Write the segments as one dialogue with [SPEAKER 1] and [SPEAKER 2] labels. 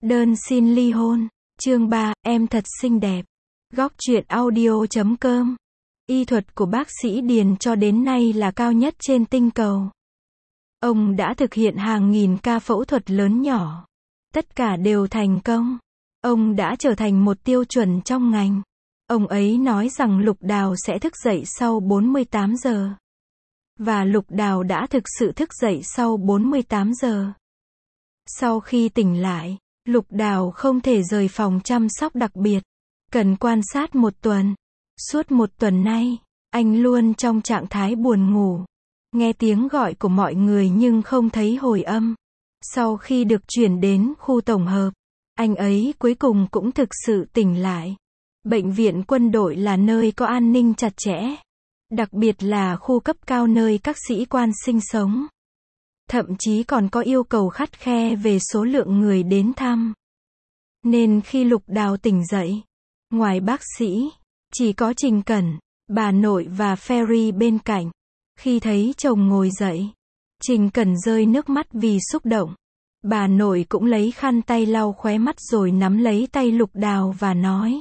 [SPEAKER 1] Đơn xin ly hôn. Chương 3, em thật xinh đẹp. Góc truyện audio.com. Y thuật của bác sĩ Điền cho đến nay là cao nhất trên tinh cầu. Ông đã thực hiện hàng nghìn ca phẫu thuật lớn nhỏ. Tất cả đều thành công. Ông đã trở thành một tiêu chuẩn trong ngành. Ông ấy nói rằng Lục Đào sẽ thức dậy sau 48 giờ. Và Lục Đào đã thực sự thức dậy sau 48 giờ. Sau khi tỉnh lại, Lục Đào không thể rời phòng chăm sóc đặc biệt. Cần quan sát 1 tuần. Suốt 1 tuần nay, anh luôn trong trạng thái buồn ngủ. Nghe tiếng gọi của mọi người nhưng không thấy hồi âm. Sau khi được chuyển đến khu tổng hợp, anh ấy cuối cùng cũng thực sự tỉnh lại. Bệnh viện quân đội là nơi có an ninh chặt chẽ. Đặc biệt là khu cấp cao nơi các sĩ quan sinh sống. Thậm chí còn có yêu cầu khắt khe về số lượng người đến thăm. Nên khi Lục Đào tỉnh dậy, ngoài bác sĩ, chỉ có Trình Cẩn, bà nội và Ferry bên cạnh. Khi thấy chồng ngồi dậy, Trình Cẩn rơi nước mắt vì xúc động. Bà nội cũng lấy khăn tay lau khóe mắt rồi nắm lấy tay Lục Đào và nói: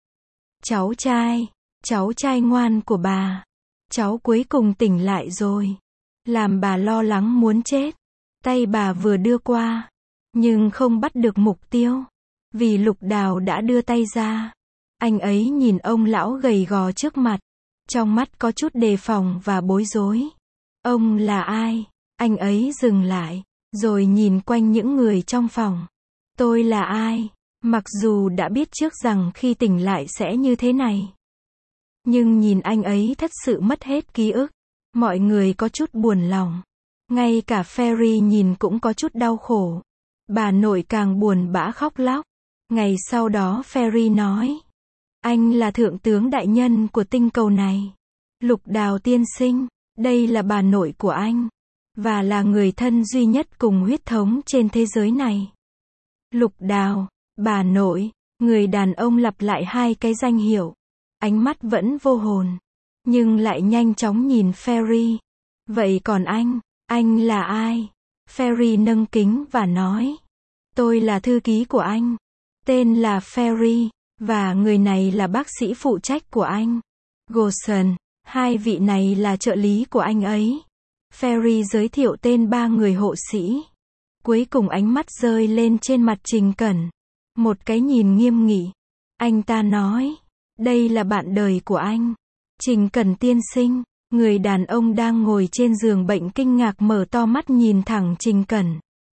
[SPEAKER 1] cháu trai ngoan của bà. Cháu cuối cùng tỉnh lại rồi. Làm bà lo lắng muốn chết. Tay bà vừa đưa qua, nhưng không bắt được mục tiêu. Vì Lục Đào đã đưa tay ra. Anh ấy nhìn ông lão gầy gò trước mặt. Trong mắt có chút đề phòng và bối rối. Ông là ai? Anh ấy dừng lại, rồi nhìn quanh những người trong phòng. Tôi là ai? Mặc dù đã biết trước rằng khi tỉnh lại sẽ như thế này. Nhưng nhìn anh ấy thật sự mất hết ký ức. Mọi người có chút buồn lòng. Ngay cả Ferry nhìn cũng có chút đau khổ. Bà nội càng buồn bã khóc lóc. Ngày sau đó Ferry nói: anh là thượng tướng đại nhân của tinh cầu này. Lục Đào tiên sinh, đây là bà nội của anh. Và là người thân duy nhất cùng huyết thống trên thế giới này. Lục Đào, bà nội, người đàn ông lặp lại 2 cái danh hiệu. Ánh mắt vẫn vô hồn. Nhưng lại nhanh chóng nhìn Ferry. Vậy còn anh là ai? Ferry nâng kính và nói: tôi là thư ký của anh. Tên là Ferry. Và người này là bác sĩ phụ trách của anh. Golson. 2 vị này là trợ lý của anh ấy. Ferry giới thiệu tên 3 người hộ sĩ. Cuối cùng ánh mắt rơi lên trên mặt Trình Cẩn. Một cái nhìn nghiêm nghị. Anh ta nói: đây là bạn đời của anh. Trình Cẩn tiên sinh. Người đàn ông đang ngồi trên giường bệnh kinh ngạc mở to mắt nhìn thẳng Trình Cẩn.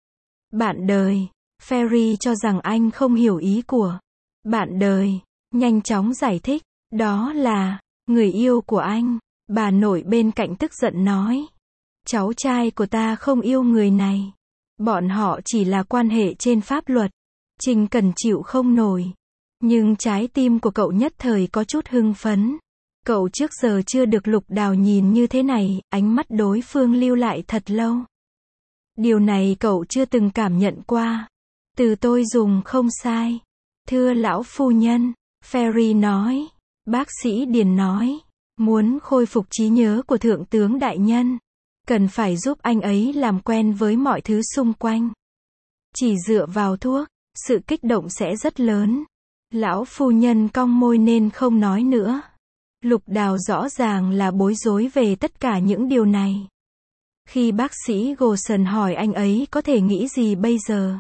[SPEAKER 1] Bạn đời. Ferry cho rằng anh không hiểu ý của bạn đời. Nhanh chóng giải thích. Đó là người yêu của anh. Bà nội bên cạnh tức giận nói: cháu trai của ta không yêu người này. Bọn họ chỉ là quan hệ trên pháp luật. Trình Cẩn chịu không nổi. Nhưng trái tim của cậu nhất thời có chút hưng phấn. Cậu trước giờ chưa được Lục Đào nhìn như thế này, ánh mắt đối phương lưu lại thật lâu. Điều này cậu chưa từng cảm nhận qua. Từ tôi dùng không sai. Thưa lão phu nhân, Ferry nói. Bác sĩ Điền nói, muốn khôi phục trí nhớ của thượng tướng đại nhân, cần phải giúp anh ấy làm quen với mọi thứ xung quanh. Chỉ dựa vào thuốc, sự kích động sẽ rất lớn. Lão phu nhân cong môi nên không nói nữa. Lục Đào rõ ràng là bối rối về tất cả những điều này. Khi bác sĩ Golson hỏi anh ấy có thể nghĩ gì bây giờ,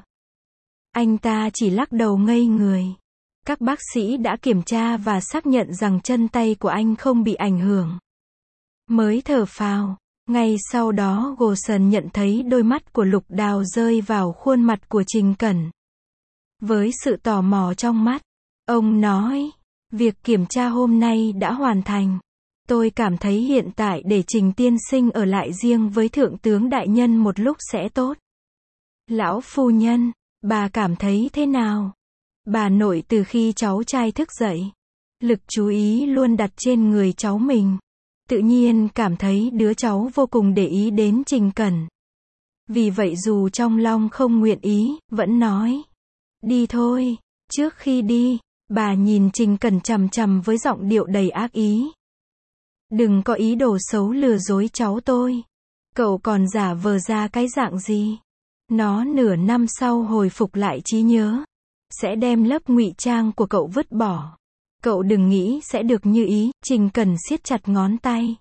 [SPEAKER 1] anh ta chỉ lắc đầu ngây người. Các bác sĩ đã kiểm tra và xác nhận rằng chân tay của anh không bị ảnh hưởng. Mới thở phào. Ngay sau đó Golson nhận thấy đôi mắt của Lục Đào rơi vào khuôn mặt của Trình Cẩn. Với sự tò mò trong mắt, ông nói: việc kiểm tra hôm nay đã hoàn thành. Tôi cảm thấy hiện tại để Trình tiên sinh ở lại riêng với thượng tướng đại nhân một lúc sẽ tốt. Lão phu nhân, bà cảm thấy thế nào? Bà nội từ khi cháu trai thức dậy, lực chú ý luôn đặt trên người cháu mình. Tự nhiên cảm thấy đứa cháu vô cùng để ý đến Trình Cẩn. Vì vậy dù trong lòng không nguyện ý, vẫn nói: đi thôi. Trước khi đi, bà nhìn Trình Cẩn chằm chằm với giọng điệu đầy ác ý. Đừng có ý đồ xấu lừa dối cháu tôi. Cậu còn giả vờ ra cái dạng gì? Nó nửa năm sau hồi phục lại trí nhớ, sẽ đem lớp ngụy trang của cậu vứt bỏ. Cậu đừng nghĩ sẽ được như ý, Trình Cẩn siết chặt ngón tay.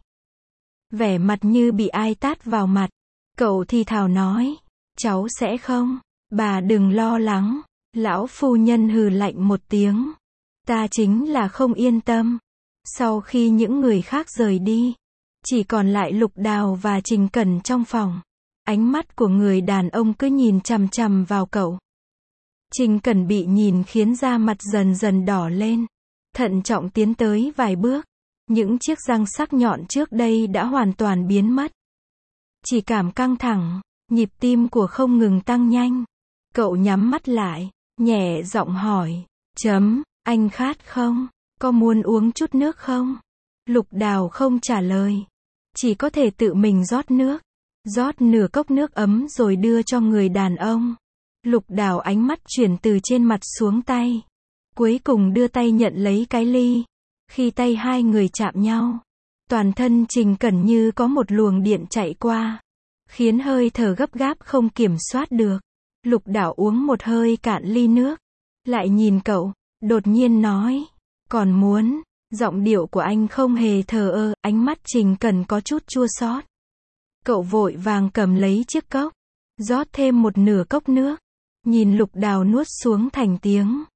[SPEAKER 1] Vẻ mặt như bị ai tát vào mặt. Cậu thì thào nói, cháu sẽ không, bà đừng lo lắng. Lão phu nhân hừ lạnh một tiếng. Ta chính là không yên tâm. Sau khi những người khác rời đi, chỉ còn lại Lục Đào và Trình Cẩn trong phòng. Ánh mắt của người đàn ông cứ nhìn chằm chằm vào cậu. Trình Cẩn bị nhìn khiến da mặt dần dần đỏ lên. Thận trọng tiến tới vài bước. Những chiếc răng sắc nhọn trước đây đã hoàn toàn biến mất. Chỉ cảm căng thẳng, nhịp tim của không ngừng tăng nhanh. Cậu nhắm mắt lại, nhẹ giọng hỏi, anh khát không? Có muốn uống chút nước không? Lục Đào không trả lời. Chỉ có thể tự mình rót nước. Rót nửa cốc nước ấm rồi đưa cho người đàn ông. Lục Đào ánh mắt chuyển từ trên mặt xuống tay. Cuối cùng đưa tay nhận lấy cái ly. Khi tay hai người chạm nhau, toàn thân Trình Cẩn như có một luồng điện chạy qua, khiến hơi thở gấp gáp không kiểm soát được. Lục Đào uống một hơi cạn ly nước, lại nhìn cậu, đột nhiên nói, còn muốn. Giọng điệu của anh không hề thờ ơ, ánh mắt Trình Cẩn có chút chua xót. Cậu vội vàng cầm lấy chiếc cốc, rót thêm một nửa cốc nước, nhìn Lục Đào nuốt xuống thành tiếng.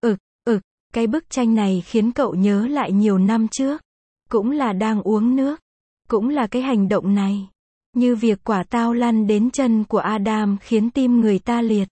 [SPEAKER 1] Cái bức tranh này khiến cậu nhớ lại nhiều năm trước. Cũng là đang uống nước. Cũng là cái hành động này. Như việc quả táo lăn đến chân của Adam khiến tim người ta liệt.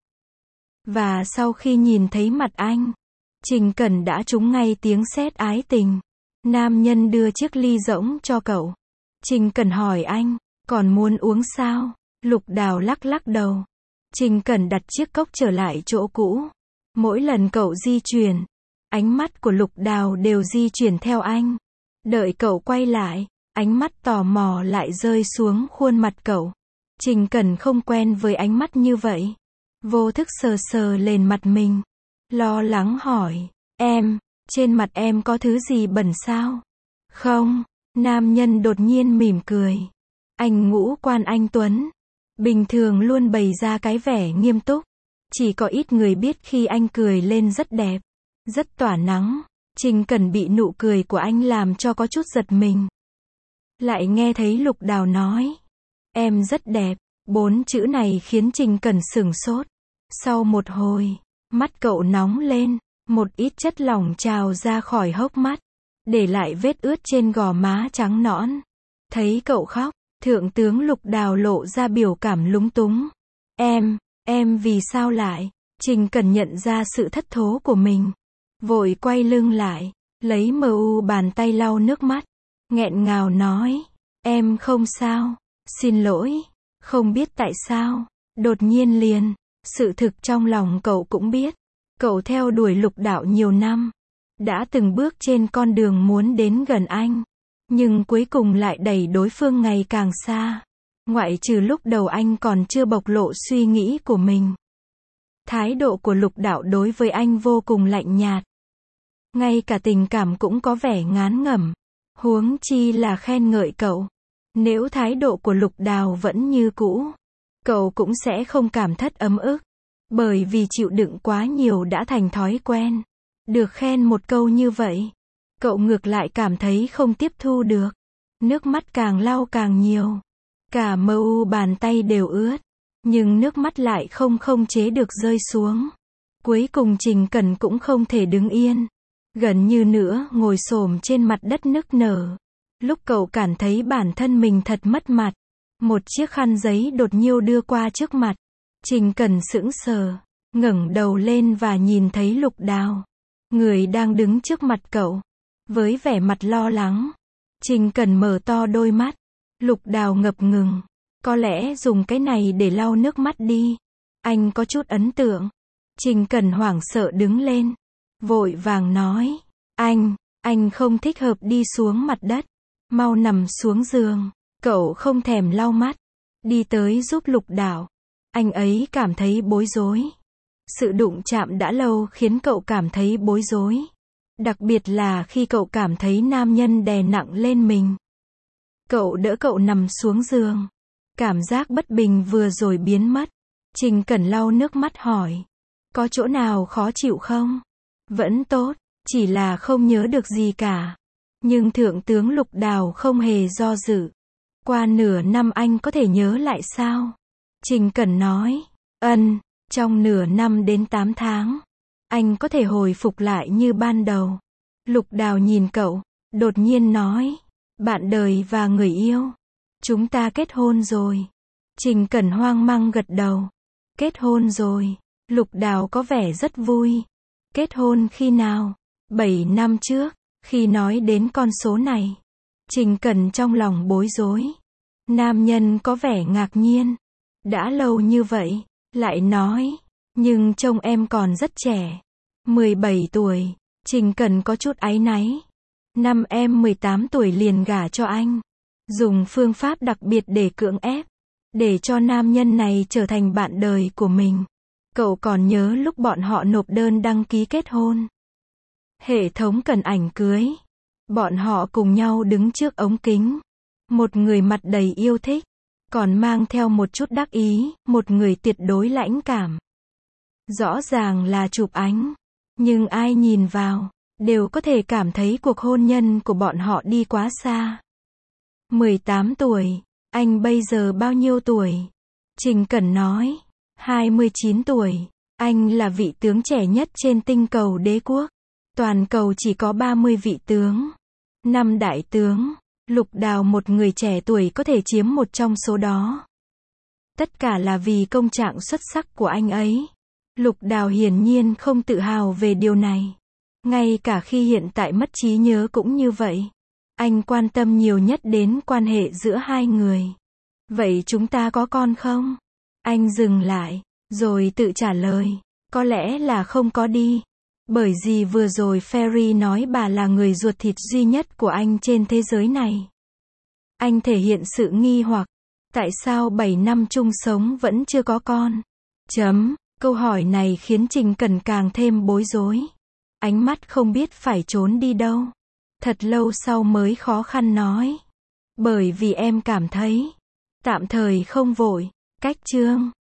[SPEAKER 1] Và sau khi nhìn thấy mặt anh, Trình Cẩn đã trúng ngay tiếng sét ái tình. Nam nhân đưa chiếc ly rỗng cho cậu. Trình Cẩn hỏi anh, còn muốn uống sao? Lục Đào lắc lắc đầu. Trình Cẩn đặt chiếc cốc trở lại chỗ cũ. Mỗi lần cậu di chuyển, ánh mắt của Lục Đào đều di chuyển theo anh. Đợi cậu quay lại, ánh mắt tò mò lại rơi xuống khuôn mặt cậu. Trình Cẩn không quen với ánh mắt như vậy. Vô thức sờ sờ lên mặt mình. Lo lắng hỏi, trên mặt em có thứ gì bẩn sao? Không, nam nhân đột nhiên mỉm cười. Anh ngũ quan anh tuấn. Bình thường luôn bày ra cái vẻ nghiêm túc. Chỉ có ít người biết khi anh cười lên rất đẹp. Rất tỏa nắng. Trình Cẩn bị nụ cười của anh làm cho có chút giật mình. Lại nghe thấy Lục Đào nói, em rất đẹp. 4 chữ này khiến Trình Cẩn sửng sốt. Sau một hồi, mắt cậu nóng lên, một ít chất lỏng trào ra khỏi hốc mắt, để lại vết ướt trên gò má trắng nõn. Thấy cậu khóc, Thượng tướng Lục Đào lộ ra biểu cảm lúng túng. Em vì sao lại? Trình Cẩn nhận ra sự thất thố của mình. Vội quay lưng lại, lấy bàn tay lau nước mắt. Nghẹn ngào nói, em không sao, xin lỗi, không biết tại sao, đột nhiên liền. Sự thực trong lòng cậu cũng biết. Cậu theo đuổi Lục Đạo nhiều năm. Đã từng bước trên con đường muốn đến gần anh. Nhưng cuối cùng lại đẩy đối phương ngày càng xa. Ngoại trừ lúc đầu anh còn chưa bộc lộ suy nghĩ của mình. Thái độ của Lục Đạo đối với anh vô cùng lạnh nhạt. Ngay cả tình cảm cũng có vẻ ngán ngẩm. Huống chi là khen ngợi cậu. Nếu thái độ của Lục Đào vẫn như cũ, cậu cũng sẽ không cảm thất ấm ức. Bởi vì chịu đựng quá nhiều đã thành thói quen. Được khen một câu như vậy, cậu ngược lại cảm thấy không tiếp thu được. Nước mắt càng lau càng nhiều. Cả bàn tay đều ướt. Nhưng nước mắt lại không chế được rơi xuống. Cuối cùng Trình Cẩn cũng không thể đứng yên. Gần như nữa ngồi xổm trên mặt đất nức nở. Lúc cậu cảm thấy bản thân mình thật mất mặt, một chiếc khăn giấy đột nhiên đưa qua trước mặt. Trình Cẩn sững sờ, ngẩng đầu lên và nhìn thấy Lục Đào. Người đang đứng trước mặt cậu. Với vẻ mặt lo lắng. Trình Cẩn mở to đôi mắt. Lục Đào ngập ngừng. Có lẽ dùng cái này để lau nước mắt đi. Anh có chút ấn tượng. Trình Cẩn hoảng sợ đứng lên. Vội vàng nói. Anh không thích hợp đi xuống mặt đất. Mau nằm xuống giường. Cậu không thèm lau mắt. Đi tới giúp Lục Đào. Anh ấy cảm thấy bối rối. Sự đụng chạm đã lâu khiến cậu cảm thấy bối rối. Đặc biệt là khi cậu cảm thấy nam nhân đè nặng lên mình. Cậu đỡ cậu nằm xuống giường. Cảm giác bất bình vừa rồi biến mất. Trình Cẩn lau nước mắt hỏi. Có chỗ nào khó chịu không? Vẫn tốt, chỉ là không nhớ được gì cả. Nhưng Thượng tướng Lục Đào không hề do dự. Qua nửa năm anh có thể nhớ lại sao? Trình Cẩn nói. Trong nửa năm đến 8 tháng, anh có thể hồi phục lại như ban đầu. Lục Đào nhìn cậu, đột nhiên nói. Bạn đời và người yêu. Chúng ta kết hôn rồi. Trình Cẩn hoang mang gật đầu. Kết hôn rồi. Lục Đào có vẻ rất vui. Kết hôn khi nào? 7 năm trước. Khi nói đến con số này, Trình Cẩn trong lòng bối rối. Nam nhân có vẻ ngạc nhiên. Đã lâu như vậy, lại nói. Nhưng trông em còn rất trẻ. 17 tuổi. Trình Cẩn có chút áy náy. Năm em 18 tuổi liền gả cho anh. Dùng phương pháp đặc biệt để cưỡng ép. Để cho nam nhân này trở thành bạn đời của mình. Cậu còn nhớ lúc bọn họ nộp đơn đăng ký kết hôn. Hệ thống cần ảnh cưới. Bọn họ cùng nhau đứng trước ống kính. Một người mặt đầy yêu thích. Còn mang theo một chút đắc ý, một người tuyệt đối lãnh cảm. Rõ ràng là chụp ảnh. Nhưng ai nhìn vào, đều có thể cảm thấy cuộc hôn nhân của bọn họ đi quá xa. 18 tuổi. Anh bây giờ bao nhiêu tuổi? Trình Cẩn nói. 29 tuổi. Anh là vị tướng trẻ nhất trên tinh cầu đế quốc. Toàn cầu chỉ có 30 vị tướng. 5 đại tướng. Lục Đào một người trẻ tuổi có thể chiếm một trong số đó. Tất cả là vì công trạng xuất sắc của anh ấy. Lục Đào hiển nhiên không tự hào về điều này. Ngay cả khi hiện tại mất trí nhớ cũng như vậy. Anh quan tâm nhiều nhất đến quan hệ giữa hai người. Vậy chúng ta có con không? Anh dừng lại, rồi tự trả lời. Có lẽ là không có đi. Bởi vì vừa rồi Ferry nói bà là người ruột thịt duy nhất của anh trên thế giới này. Anh thể hiện sự nghi hoặc. Tại sao 7 năm chung sống vẫn chưa có con? Câu hỏi này khiến Trình Cẩn càng thêm bối rối. Ánh mắt không biết phải trốn đi đâu. Thật lâu sau mới khó khăn nói. Bởi vì em cảm thấy. Tạm thời không vội. Cách chương.